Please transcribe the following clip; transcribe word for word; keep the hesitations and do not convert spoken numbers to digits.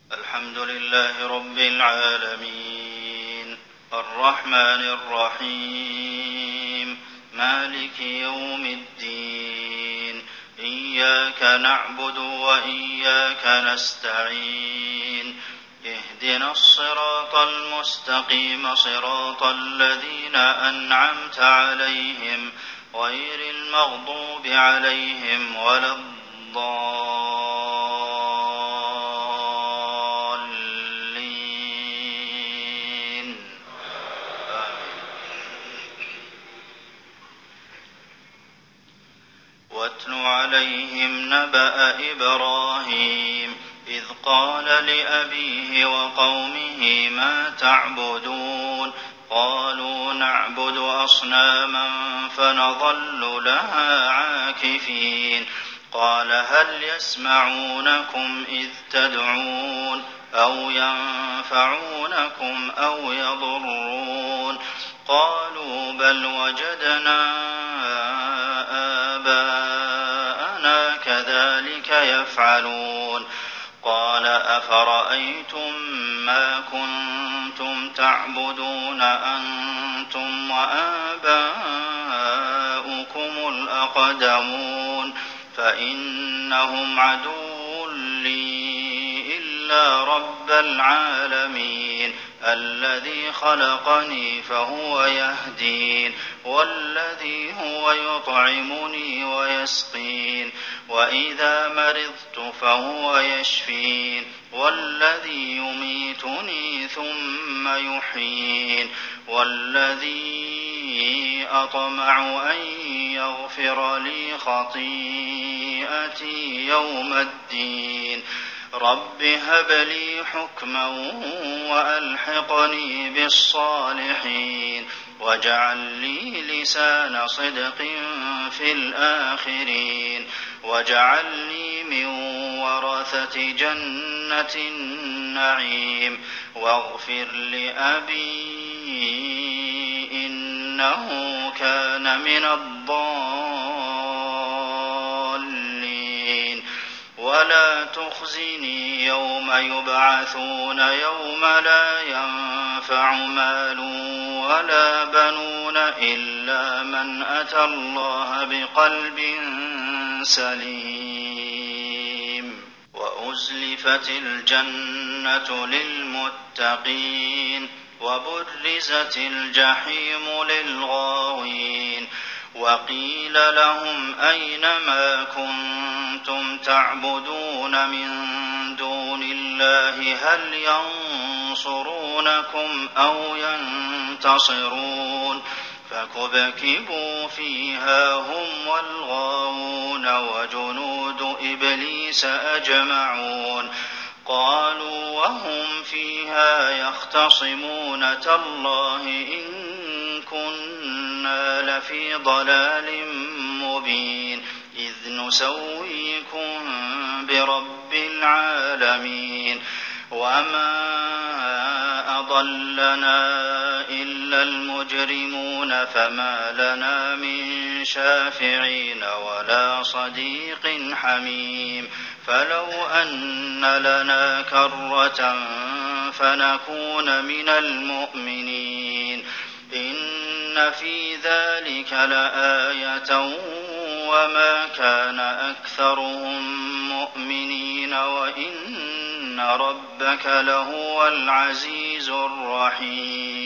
الحمد لله رب العالمين الرحمن الرحيم مالك يوم الدين إياك نعبد وإياك نستعين اهدنا الصراط المستقيم صراط الذين أنعمت عليهم غير المغضوب عليهم ولا الضالين واتل عليهم نبأ إبراهيم إذ قال لأبيه وقومه ما تعبدون قالوا نعبد أصناما فنظل لها عاكفين قال هل يسمعونكم إذ تدعون أو ينفعونكم أو يضرون قالوا بل وجدنا آباءنا كذلك يفعلون قال أفرأيتم ما كنتم تعبدون أنتم وآباؤكم الأقدمون فإنهم عدو لي إلا رب العالمين الذي خلقني فهو يهدين والذي هو يطعمني ويسقين وإذا مرضت فهو يشفين والذي يميتني ثم يحيين والذي أطمع أن يغفر لي خطيئتي يوم الدين رب هب لي حكما وألحقني بالصالحين واجعل لي لسان صدق في الآخرين واجعلني من ورثة جنة النعيم واغفر لأبي إنه كان من الضالين ولا تخزني يوم يبعثون يوم لا ينفع مال ولا بنون إلا من أتى الله بقلب سليم وأزلفت الجنة للمتقين وبرزت الجحيم للغاوين وقيل لهم أين ما كنتم تعبدون من دون الله هل ينصرونكم أو ينتصرون فكبكبوا فيها هم والغاوون وجنود إبليس أجمعون قالوا وهم فيها يختصمون تالله إن كنا لفي ضلال مبين إذ نسويكم برب العالمين وما أضلنا إلا المجرمون فما لنا من شافعين ولا صديق حميم فلو أن لنا كرة فنكون من المؤمنين إن في ذلك لآية وما كان أكثرهم مؤمنين وإن ربك لهو العزيز الرحيم